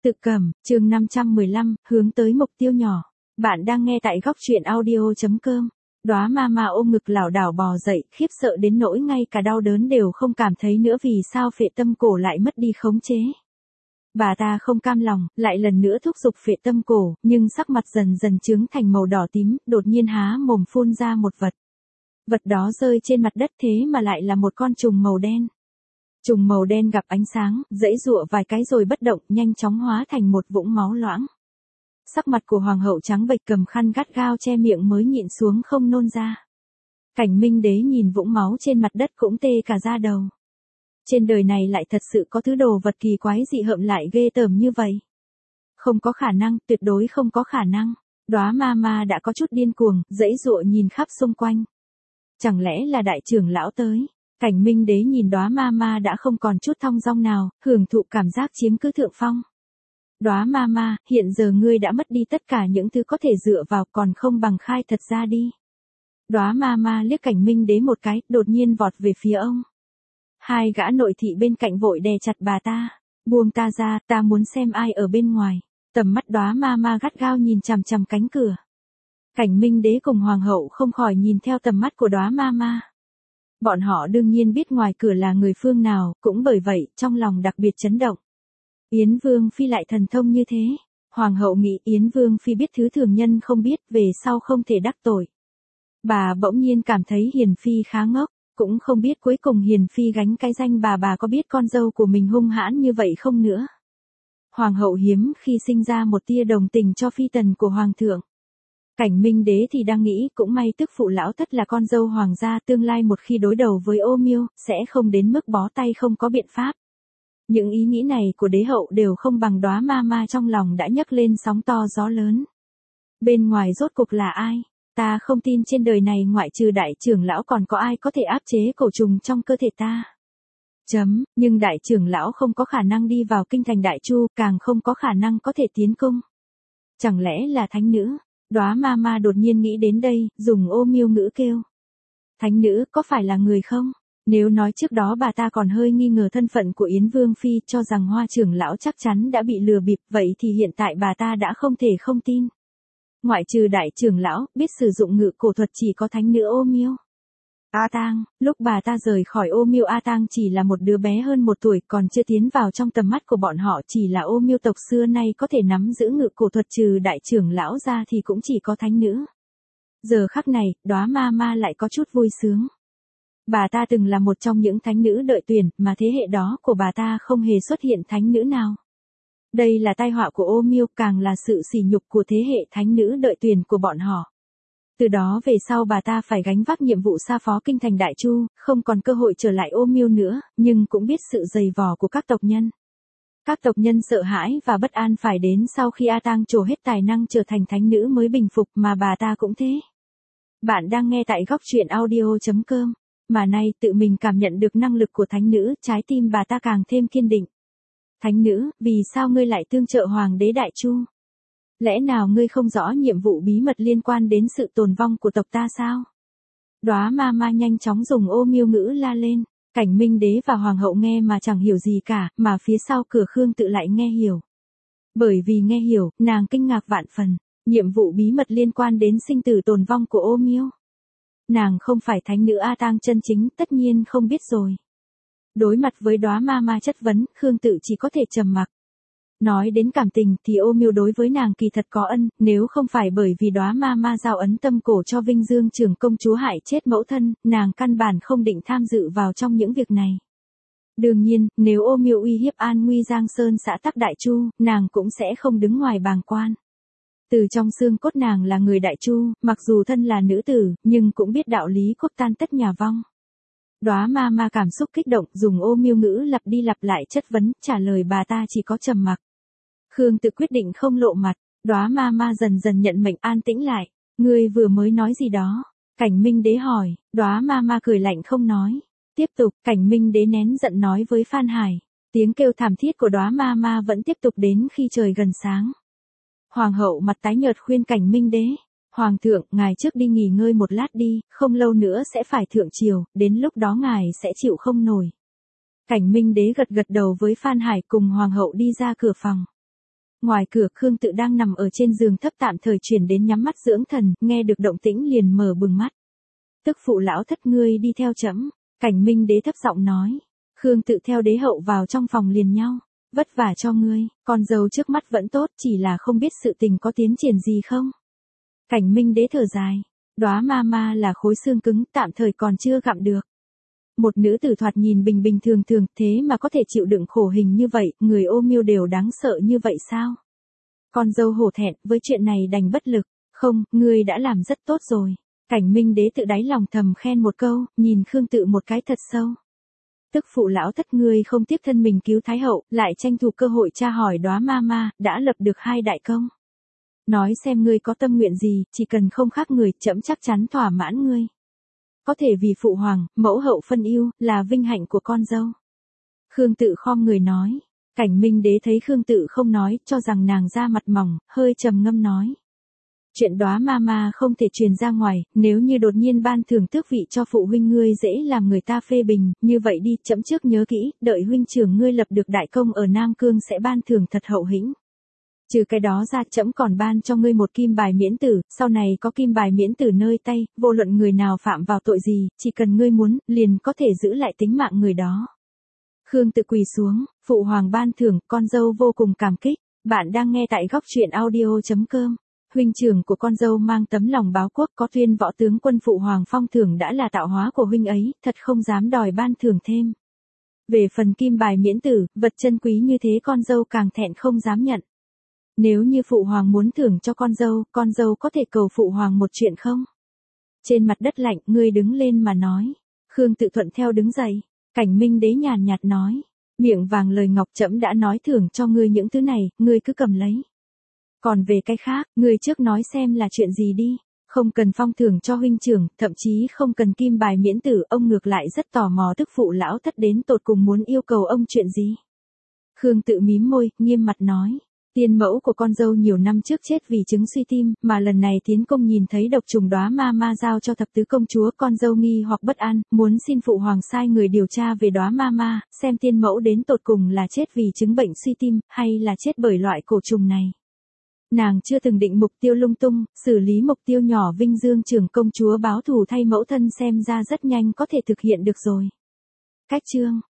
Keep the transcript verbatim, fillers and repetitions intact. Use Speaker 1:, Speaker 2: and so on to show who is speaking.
Speaker 1: Tự Cẩm, chương năm trăm mười lăm, hướng tới mục tiêu nhỏ. Bạn đang nghe tại góc truyện audio chấm com. Đóa Mama ôm ngực lảo đảo bò dậy, khiếp sợ đến nỗi ngay cả đau đớn đều không cảm thấy nữa vì sao phệ tâm cổ lại mất đi khống chế. Bà ta không cam lòng, lại lần nữa thúc giục phệ tâm cổ, nhưng sắc mặt dần dần trướng thành màu đỏ tím, đột nhiên há mồm phun ra một vật. Vật đó rơi trên mặt đất thế mà lại là một con trùng màu đen. Trùng màu đen gặp ánh sáng, giãy giụa vài cái rồi bất động, nhanh chóng hóa thành một vũng máu loãng. Sắc mặt của hoàng hậu trắng bệch, cầm khăn gắt gao che miệng mới nhịn xuống không nôn ra. Cảnh Minh Đế nhìn vũng máu trên mặt đất cũng tê cả da đầu. Trên đời này lại thật sự có thứ đồ vật kỳ quái dị hợm lại ghê tởm như vậy. Không có khả năng, tuyệt đối không có khả năng. Đóa Mama đã có chút điên cuồng, giãy giụa nhìn khắp xung quanh. Chẳng lẽ là đại trưởng lão tới? Cảnh Minh Đế nhìn Đóa Mama đã không còn chút thong dong nào, hưởng thụ cảm giác chiếm cứ thượng phong. Đóa Mama, hiện giờ ngươi đã mất đi tất cả những thứ có thể dựa vào, còn không bằng khai thật ra đi. Đóa Mama liếc Cảnh Minh Đế một cái, đột nhiên vọt về phía ông. Hai gã nội thị bên cạnh vội đè chặt bà ta. Buông ta ra, ta muốn xem ai ở bên ngoài. Tầm mắt Đóa Mama gắt gao nhìn chằm chằm cánh cửa. Cảnh Minh Đế cùng hoàng hậu không khỏi nhìn theo tầm mắt của Đóa Mama. Bọn họ đương nhiên biết ngoài cửa là người phương nào, cũng bởi vậy, trong lòng đặc biệt chấn động. Yến Vương Phi lại thần thông như thế. Hoàng hậu nghĩ Yến Vương Phi biết thứ thường nhân không biết, về sau không thể đắc tội. Bà bỗng nhiên cảm thấy Hiền Phi khá ngốc, cũng không biết cuối cùng Hiền Phi gánh cái danh bà bà có biết con dâu của mình hung hãn như vậy không nữa. Hoàng hậu hiếm khi sinh ra một tia đồng tình cho phi tần của hoàng thượng. Cảnh Minh Đế thì đang nghĩ cũng may tức phụ lão thất là con dâu hoàng gia, tương lai một khi đối đầu với Ô Miêu, sẽ không đến mức bó tay không có biện pháp. Những ý nghĩ này của đế hậu đều không bằng Đóa Mama trong lòng đã nhấc lên sóng to gió lớn. Bên ngoài rốt cục là ai? Ta không tin trên đời này ngoại trừ đại trưởng lão còn có ai có thể áp chế cổ trùng trong cơ thể ta. Chấm, nhưng đại trưởng lão không có khả năng đi vào kinh thành Đại Chu, càng không có khả năng có thể tiến cung. Chẳng lẽ là thánh nữ? Đóa Mama đột nhiên nghĩ đến đây, dùng Ô Miêu ngữ kêu. Thánh nữ có phải là người không? Nếu nói trước đó bà ta còn hơi nghi ngờ thân phận của Yến Vương Phi, cho rằng Hoa trưởng lão chắc chắn đã bị lừa bịp, vậy thì hiện tại bà ta đã không thể không tin. Ngoại trừ đại trưởng lão, biết sử dụng ngự cổ thuật chỉ có thánh nữ Ô Miêu. A Tang, lúc bà ta rời khỏi Ô Miêu, A Tang chỉ là một đứa bé hơn một tuổi, còn chưa tiến vào trong tầm mắt của bọn họ, chỉ là Ô Miêu tộc xưa nay có thể nắm giữ ngự cổ thuật trừ đại trưởng lão ra thì cũng chỉ có thánh nữ. Giờ khắc này, Đóa Mama lại có chút vui sướng. Bà ta từng là một trong những thánh nữ đợi tuyển, mà thế hệ đó của bà ta không hề xuất hiện thánh nữ nào. Đây là tai họa của Ô Miêu, càng là sự sỉ nhục của thế hệ thánh nữ đợi tuyển của bọn họ. Từ đó về sau bà ta phải gánh vác nhiệm vụ sa phó kinh thành Đại Chu, không còn cơ hội trở lại Ô Miêu nữa, nhưng cũng biết sự dày vò của các tộc nhân. Các tộc nhân sợ hãi và bất an phải đến sau khi A Tang trổ hết tài năng trở thành thánh nữ mới bình phục, mà bà ta cũng thế. Bạn đang nghe tại góc truyện audio chấm com. Mà nay tự mình cảm nhận được năng lực của thánh nữ, trái tim bà ta càng thêm kiên định. Thánh nữ, vì sao ngươi lại tương trợ hoàng đế Đại Chu? Lẽ nào ngươi không rõ nhiệm vụ bí mật liên quan đến sự tồn vong của tộc ta sao? Đóa Mama nhanh chóng dùng Ô Miêu ngữ la lên. Cảnh Minh Đế và hoàng hậu nghe mà chẳng hiểu gì cả, mà phía sau cửa Khương Tự lại nghe hiểu. Bởi vì nghe hiểu, nàng kinh ngạc vạn phần. Nhiệm vụ bí mật liên quan đến sinh tử tồn vong của Ô Miêu. Nàng không phải thánh nữ A Tang chân chính, tất nhiên không biết rồi. Đối mặt với Đóa Mama chất vấn, Khương Tự chỉ có thể trầm mặc. Nói đến cảm tình thì Ô Miêu đối với nàng kỳ thật có ân, nếu không phải bởi vì Đóa Mama giao ấn tâm cổ cho Vinh Dương trưởng công chúa hại chết mẫu thân, nàng căn bản không định tham dự vào trong những việc này. Đương nhiên, nếu Ô Miêu uy hiếp an nguy Giang Sơn xã tắc Đại Chu, nàng cũng sẽ không đứng ngoài bàng quan. Từ trong xương cốt nàng là người Đại Chu, mặc dù thân là nữ tử, nhưng cũng biết đạo lý quốc tan tất nhà vong. Đóa Mama cảm xúc kích động, dùng Ô Miêu ngữ lặp đi lặp lại chất vấn, trả lời bà ta chỉ có trầm mặc. Khương Tự quyết định không lộ mặt, Đóa Mama dần dần nhận mệnh an tĩnh lại. Ngươi vừa mới nói gì đó? Cảnh Minh Đế hỏi. Đóa Mama cười lạnh không nói. Tiếp tục, Cảnh Minh Đế nén giận nói với Phan Hải. Tiếng kêu thảm thiết của Đóa Mama vẫn tiếp tục đến khi trời gần sáng. Hoàng hậu mặt tái nhợt khuyên Cảnh Minh Đế. Hoàng thượng, ngài trước đi nghỉ ngơi một lát đi, không lâu nữa sẽ phải thượng triều, đến lúc đó ngài sẽ chịu không nổi. Cảnh Minh Đế gật gật đầu với Phan Hải cùng hoàng hậu đi ra cửa phòng. ngoài cửa Khương Tự đang nằm ở trên giường thấp tạm thời chuyển đến nhắm mắt dưỡng thần, nghe được động tĩnh liền mở bừng mắt. Tức phụ lão thất ngươi đi theo trẫm, Cảnh Minh Đế thấp giọng nói. Khương Tự theo đế hậu vào trong phòng liền nhau. Vất vả cho ngươi, con dâu trước mắt vẫn tốt, chỉ là không biết sự tình có tiến triển gì không. Cảnh Minh Đế thở dài. Đóa ma ma là khối xương cứng, tạm thời còn chưa gặm được. Một nữ tử thoạt nhìn bình bình thường thường, thế mà có thể chịu đựng khổ hình như vậy, người ô miêu đều đáng sợ như vậy sao? Con dâu hổ thẹn, với chuyện này đành bất lực. Không, ngươi đã làm rất tốt rồi. Cảnh Minh Đế tự đáy lòng thầm khen một câu, nhìn Khương Tự một cái thật sâu. Tức phụ lão thất ngươi không tiếc thân mình cứu Thái hậu, lại tranh thủ cơ hội tra hỏi Đóa ma ma, đã lập được hai đại công. Nói xem ngươi có tâm nguyện gì, chỉ cần không khác người, trẫm chắc chắn thỏa mãn ngươi. Có thể vì phụ hoàng, mẫu hậu phân ưu, là vinh hạnh của con dâu. Khương Tự khom người nói. Cảnh Minh Đế thấy Khương Tự không nói, cho rằng nàng da mặt mỏng, hơi trầm ngâm nói. Chuyện Đóa ma ma không thể truyền ra ngoài, nếu như đột nhiên ban thưởng tước vị cho phụ huynh ngươi dễ làm người ta phê bình, như vậy đi, trẫm trước nhớ kỹ, đợi huynh trưởng ngươi lập được đại công ở Nam Cương sẽ ban thưởng thật hậu hĩnh. Trừ cái đó ra, trẫm còn ban cho ngươi một kim bài miễn tử, sau này có kim bài miễn tử nơi tay, vô luận người nào phạm vào tội gì, chỉ cần ngươi muốn, liền có thể giữ lại tính mạng người đó. Khương Tự quỳ xuống, phụ hoàng ban thưởng, con dâu vô cùng cảm kích. Bạn đang nghe tại góc truyện audio chấm com. Huynh trưởng của con dâu mang tấm lòng báo quốc, có tuyên võ tướng quân phụ hoàng phong thưởng đã là tạo hóa của huynh ấy, thật không dám đòi ban thưởng thêm. Về phần kim bài miễn tử, vật chân quý như thế con dâu càng thẹn không dám nhận. Nếu như phụ hoàng muốn thưởng cho con dâu, con dâu có thể cầu phụ hoàng một chuyện không? Trên mặt đất lạnh, ngươi đứng lên mà nói. Khương Tự thuận theo đứng dậy. Cảnh Minh Đế nhàn nhạt nói. Miệng vàng lời ngọc, trẫm đã nói thưởng cho ngươi những thứ này, ngươi cứ cầm lấy. Còn về cái khác, ngươi trước nói xem là chuyện gì đi. Không cần phong thưởng cho huynh trưởng, thậm chí không cần kim bài miễn tử, ông ngược lại rất tò mò tức phụ lão thất đến tột cùng muốn yêu cầu ông chuyện gì. Khương Tự mím môi, nghiêm mặt nói. Tiên mẫu của con dâu nhiều năm trước chết vì chứng suy tim, mà lần này tiến công nhìn thấy độc trùng Đóa ma ma giao cho thập tứ công chúa, con dâu nghi hoặc bất an, muốn xin phụ hoàng sai người điều tra về Đóa ma ma, xem tiên mẫu đến tột cùng là chết vì chứng bệnh suy tim, hay là chết bởi loại cổ trùng này. Nàng chưa từng định mục tiêu lung tung, xử lý mục tiêu nhỏ vinh dương trưởng công chúa báo thù thay mẫu thân xem ra rất nhanh có thể thực hiện được rồi. Cách chương